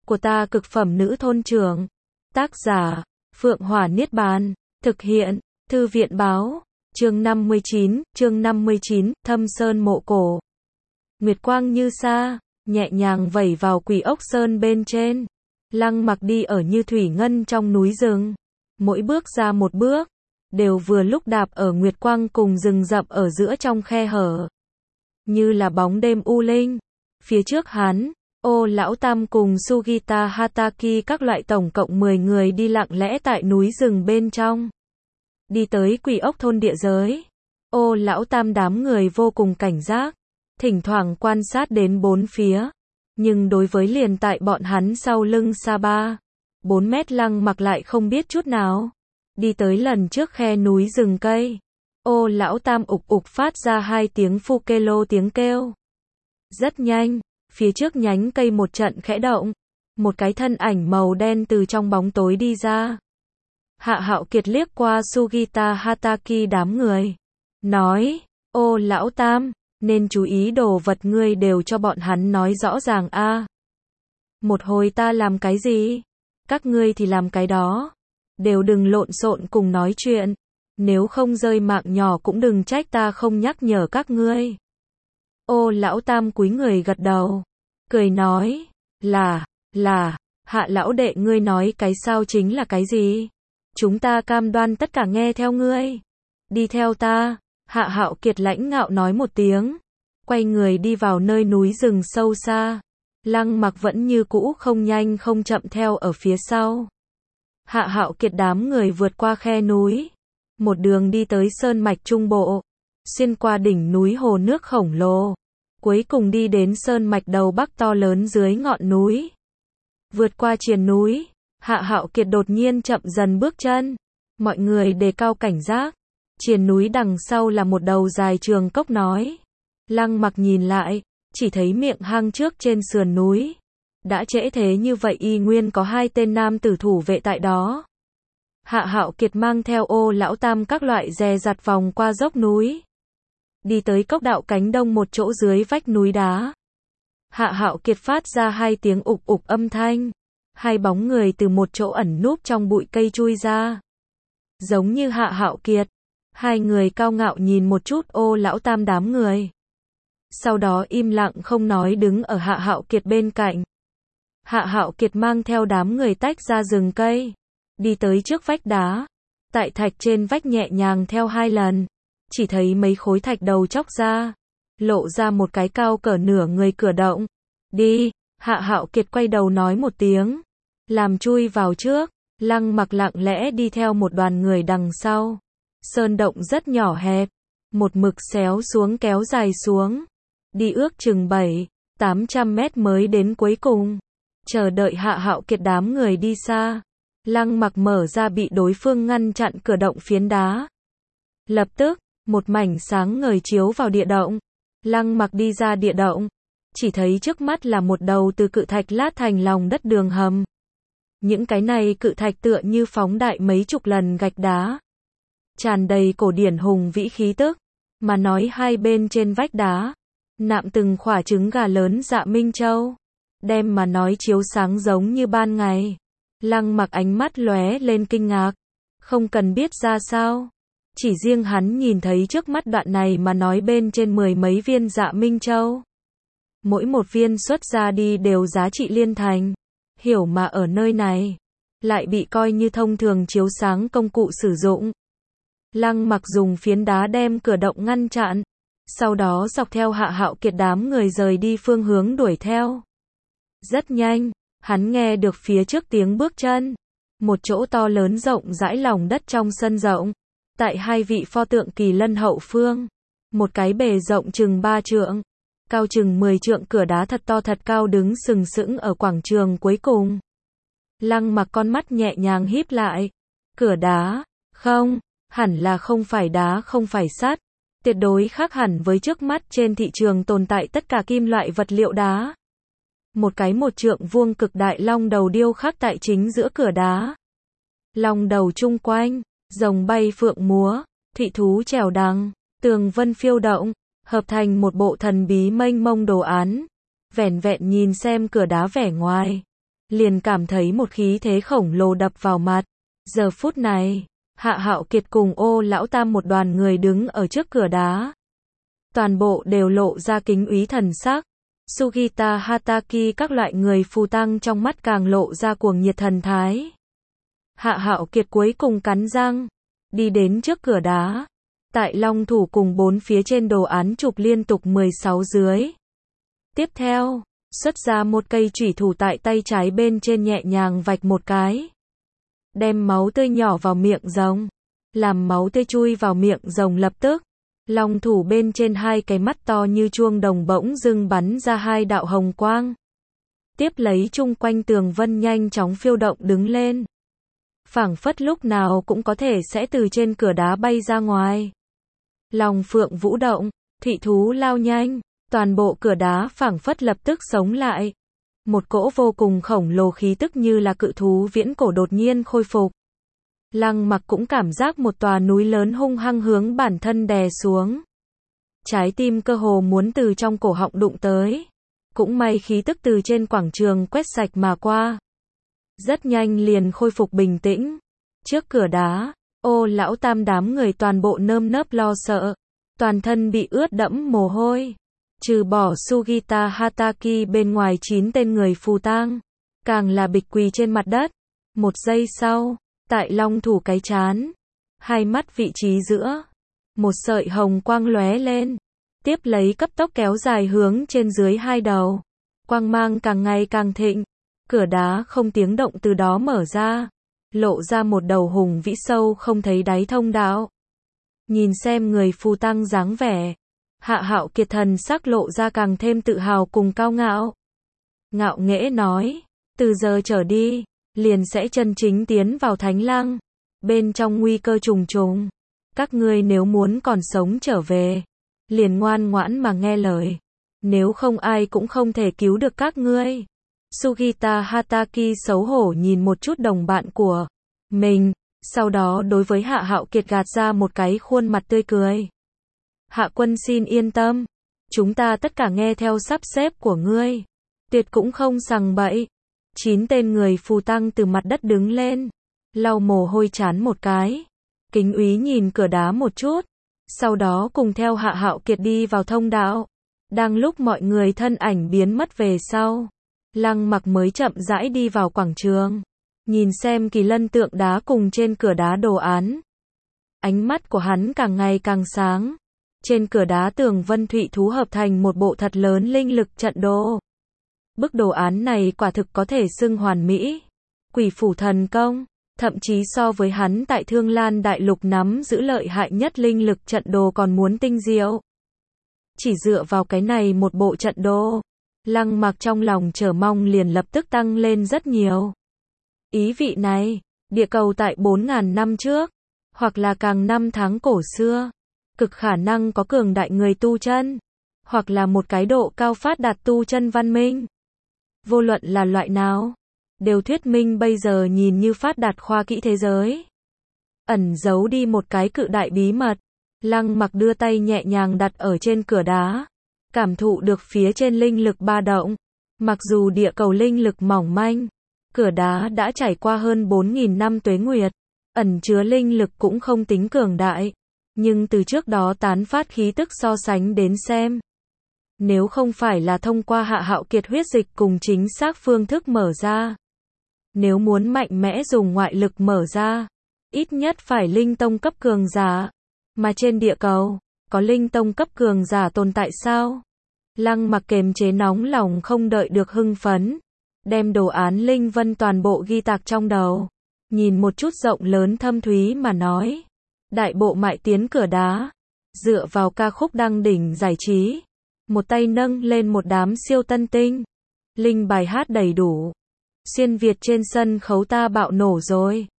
của ta cực phẩm nữ thôn trưởng. Tác giả, Phượng Hỏa Niết Bàn. Thực hiện, Thư viện Báo. Chương 59, Thâm Sơn Mộ Cổ. Nguyệt quang như sa, nhẹ nhàng vẩy vào Quỷ Ốc Sơn bên trên. Lăng Mặc đi ở như thủy ngân trong núi rừng. Mỗi bước ra một bước, đều vừa lúc đạp ở nguyệt quang cùng rừng rậm ở giữa trong khe hở. Như là bóng đêm u linh. Phía trước hắn, Ô Lão Tam cùng Sugita Hataki các loại tổng cộng 10 người đi lặng lẽ tại núi rừng bên trong. Đi tới Quỷ Ốc thôn địa giới. Ô Lão Tam đám người vô cùng cảnh giác, thỉnh thoảng quan sát đến bốn phía. Nhưng đối với liền tại bọn hắn sau lưng xa 4 mét Lăng Mặc lại không biết chút nào. Đi tới lần trước khe núi rừng cây. Ô Lão Tam ục ục phát ra 2 tiếng phu kê lô tiếng kêu. Rất nhanh, phía trước nhánh cây một trận khẽ động. Một cái thân ảnh màu đen từ trong bóng tối đi ra. Hạ Hạo Kiệt liếc qua Sugita Hataki đám người. Nói, Ô Lão Tam, nên chú ý đồ vật ngươi đều cho bọn hắn nói rõ ràng a. Một hồi ta làm cái gì, các ngươi thì làm cái đó. Đều đừng lộn xộn cùng nói chuyện. Nếu không rơi mạng nhỏ cũng đừng trách ta không nhắc nhở các ngươi. Ô Lão Tam cúi người gật đầu. Cười nói, là, Hạ lão đệ ngươi nói cái sao chính là cái gì? Chúng ta cam đoan tất cả nghe theo ngươi. Đi theo ta. Hạ Hạo Kiệt lãnh ngạo nói một tiếng. Quay người đi vào nơi núi rừng sâu xa. Lăng Mặc vẫn như cũ không nhanh không chậm theo ở phía sau. Hạ Hạo Kiệt đám người vượt qua khe núi. Một đường đi tới sơn mạch trung bộ. Xuyên qua đỉnh núi hồ nước khổng lồ. Cuối cùng đi đến sơn mạch đầu bắc to lớn dưới ngọn núi. Vượt qua triền núi. Hạ Hạo Kiệt đột nhiên chậm dần bước chân. Mọi người đề cao cảnh giác. Triền núi đằng sau là một đầu dài trường cốc nói. Lăng Mặc nhìn lại, chỉ thấy miệng hang trước trên sườn núi. Đã trễ thế như vậy y nguyên có 2 tên nam tử thủ vệ tại đó. Hạ Hạo Kiệt mang theo Ô Lão Tam các loại dè dặt vòng qua dốc núi. Đi tới cốc đạo cánh đông một chỗ dưới vách núi đá. Hạ Hạo Kiệt phát ra 2 tiếng ục ục âm thanh. 2 bóng người từ một chỗ ẩn núp trong bụi cây chui ra. Giống như Hạ Hạo Kiệt. 2 người cao ngạo nhìn một chút Ô Lão Tam đám người. Sau đó im lặng không nói đứng ở Hạ Hạo Kiệt bên cạnh. Hạ Hạo Kiệt mang theo đám người tách ra rừng cây. Đi tới trước vách đá. Tại thạch trên vách nhẹ nhàng theo 2 lần. Chỉ thấy mấy khối thạch đầu chóc ra. Lộ ra một cái cao cỡ nửa người cửa động. Đi. Hạ Hạo Kiệt quay đầu nói một tiếng. Làm chui vào trước. Lăng Mặc lặng lẽ đi theo một đoàn người đằng sau. Sơn động rất nhỏ hẹp. Một mực xéo xuống kéo dài xuống. Đi ước chừng 700-800 mét mới đến cuối cùng. Chờ đợi Hạ Hạo Kiệt đám người đi xa. Lăng Mặc mở ra bị đối phương ngăn chặn cửa động phiến đá. Lập tức, một mảnh sáng ngời chiếu vào địa động. Lăng Mặc đi ra địa động. Chỉ thấy trước mắt là một đầu từ cự thạch lát thành lòng đất đường hầm. Những cái này cự thạch tựa như phóng đại mấy chục lần gạch đá. Tràn đầy cổ điển hùng vĩ khí tức. Mà nói hai bên trên vách đá. Nạm từng quả trứng gà lớn dạ Minh Châu. Đem mà nói chiếu sáng giống như ban ngày. Lăng Mặc ánh mắt lóe lên kinh ngạc. Không cần biết ra sao. Chỉ riêng hắn nhìn thấy trước mắt đoạn này mà nói bên trên 10 mấy viên dạ Minh Châu. Mỗi một viên xuất ra đi đều giá trị liên thành. Hiểu mà ở nơi này. Lại bị coi như thông thường chiếu sáng công cụ sử dụng. Lăng Mặc dùng phiến đá đem cửa động ngăn chặn. Sau đó dọc theo Hạ Hạo Kiệt đám người rời đi phương hướng đuổi theo. Rất nhanh, hắn nghe được phía trước tiếng bước chân. Một chỗ to lớn rộng rãi lòng đất trong sân rộng. Tại 2 vị pho tượng kỳ lân hậu phương. Một cái bề rộng chừng 3 trượng. Cao chừng 10 trượng cửa đá thật to thật cao đứng sừng sững ở quảng trường cuối cùng. Lăng Mặc con mắt nhẹ nhàng híp lại. Cửa đá, không, hẳn là không phải đá không phải sắt. Tuyệt đối khác hẳn với trước mắt trên thị trường tồn tại tất cả kim loại vật liệu đá. Một cái 1 trượng vuông cực đại long đầu điêu khắc tại chính giữa cửa đá. Long đầu chung quanh, rồng bay phượng múa, thị thú trèo đằng, tường vân phiêu động, hợp thành một bộ thần bí mênh mông đồ án. Vẻn vẹn nhìn xem cửa đá vẻ ngoài, liền cảm thấy một khí thế khổng lồ đập vào mặt. Giờ phút này, Hạ Hạo Kiệt cùng Ô Lão Tam một đoàn người đứng ở trước cửa đá. Toàn bộ đều lộ ra kính úy thần sắc. Sugita Hataki các loại người phù tăng trong mắt càng lộ ra cuồng nhiệt thần thái. Hạ Hạo Kiệt cuối cùng cắn răng, đi đến trước cửa đá. Tại long thủ cùng 4 phía trên đồ án chụp liên tục 16 dưới. Tiếp theo, xuất ra một cây chủy thủ tại tay trái bên trên nhẹ nhàng vạch một cái. Đem máu tươi nhỏ vào miệng rồng. Làm máu tươi chui vào miệng rồng lập tức. Long thủ bên trên 2 cái mắt to như chuông đồng bỗng dưng bắn ra 2 đạo hồng quang. Tiếp lấy chung quanh tường vân nhanh chóng phiêu động đứng lên. Phảng phất lúc nào cũng có thể sẽ từ trên cửa đá bay ra ngoài. Long phượng vũ động, thủy thú lao nhanh, toàn bộ cửa đá phảng phất lập tức sống lại. Một cỗ vô cùng khổng lồ khí tức như là cự thú viễn cổ đột nhiên khôi phục. Lăng Mặc cũng cảm giác một tòa núi lớn hung hăng hướng bản thân đè xuống. Trái tim cơ hồ muốn từ trong cổ họng đụng tới. Cũng may khí tức từ trên quảng trường quét sạch mà qua. Rất nhanh liền khôi phục bình tĩnh. Trước cửa đá, Ô Lão Tam đám người toàn bộ nơm nớp lo sợ. Toàn thân bị ướt đẫm mồ hôi. Trừ bỏ Sugita Hataki bên ngoài 9 tên người phù tang. Càng là bịch quỳ trên mặt đất. Một giây sau, tại long thủ cái chán, 2 mắt vị trí giữa, một sợi hồng quang lóe lên. Tiếp lấy cấp tốc kéo dài hướng trên dưới 2 đầu. Quang mang càng ngày càng thịnh. Cửa đá không tiếng động từ đó mở ra. Lộ ra một đầu hùng vĩ sâu không thấy đáy thông đạo. Nhìn xem người phù tăng dáng vẻ. Hạ Hạo Kiệt thần sắc lộ ra càng thêm tự hào cùng cao ngạo. Ngạo nghễ nói, từ giờ trở đi, liền sẽ chân chính tiến vào Thánh Lăng. Bên trong nguy cơ trùng trùng. Các ngươi nếu muốn còn sống trở về, liền ngoan ngoãn mà nghe lời. Nếu không ai cũng không thể cứu được các ngươi. Sugita Hataki xấu hổ nhìn một chút đồng bạn của mình, sau đó đối với Hạ Hạo Kiệt gạt ra một cái khuôn mặt tươi cười. Hạ quân xin yên tâm, chúng ta tất cả nghe theo sắp xếp của ngươi, tuyệt cũng không sằng bậy. 9 tên người phù tăng từ mặt đất đứng lên, lau mồ hôi chán một cái, kính úy nhìn cửa đá một chút, sau đó cùng theo Hạ Hạo Kiệt đi vào thông đạo. Đang lúc mọi người thân ảnh biến mất về sau, Lăng Mặc mới chậm rãi đi vào quảng trường, nhìn xem kỳ lân tượng đá cùng trên cửa đá đồ án. Ánh mắt của hắn càng ngày càng sáng. Trên cửa đá tường vân thụy thú hợp thành một bộ thật lớn linh lực trận đồ. Bức đồ án này quả thực có thể xưng hoàn mỹ. Quỷ phủ thần công, thậm chí so với hắn tại Thương Lan Đại Lục nắm giữ lợi hại nhất linh lực trận đồ còn muốn tinh diệu. Chỉ dựa vào cái này một bộ trận đồ, Lăng Mặc trong lòng chờ mong liền lập tức tăng lên rất nhiều. Ý vị này, địa cầu tại 4.000 năm trước, hoặc là càng năm tháng cổ xưa, cực khả năng có cường đại người tu chân, hoặc là một cái độ cao phát đạt tu chân văn minh. Vô luận là loại nào, đều thuyết minh bây giờ nhìn như phát đạt khoa kỹ thế giới, ẩn giấu đi một cái cự đại bí mật. Lăng Mặc đưa tay nhẹ nhàng đặt ở trên cửa đá, cảm thụ được phía trên linh lực ba động. Mặc dù địa cầu linh lực mỏng manh, cửa đá đã trải qua hơn 4.000 năm tuế nguyệt, ẩn chứa linh lực cũng không tính cường đại, nhưng từ trước đó tán phát khí tức so sánh đến xem, nếu không phải là thông qua Hạ Hạo Kiệt huyết dịch cùng chính xác phương thức mở ra, nếu muốn mạnh mẽ dùng ngoại lực mở ra, ít nhất phải linh tông cấp cường giả. Mà trên địa cầu, có linh tông cấp cường giả tồn tại sao? Lăng Mặc kềm chế nóng lòng không đợi được hưng phấn, đem đồ án linh vân toàn bộ ghi tạc trong đầu, nhìn một chút rộng lớn thâm thúy mà nói. Đại bộ mại tiến cửa đá, dựa vào ca khúc đăng đỉnh giải trí, một tay nâng lên một đám siêu tân tinh, linh bài hát đầy đủ. Xuyên Việt trên sân khấu ta bạo nổ rồi.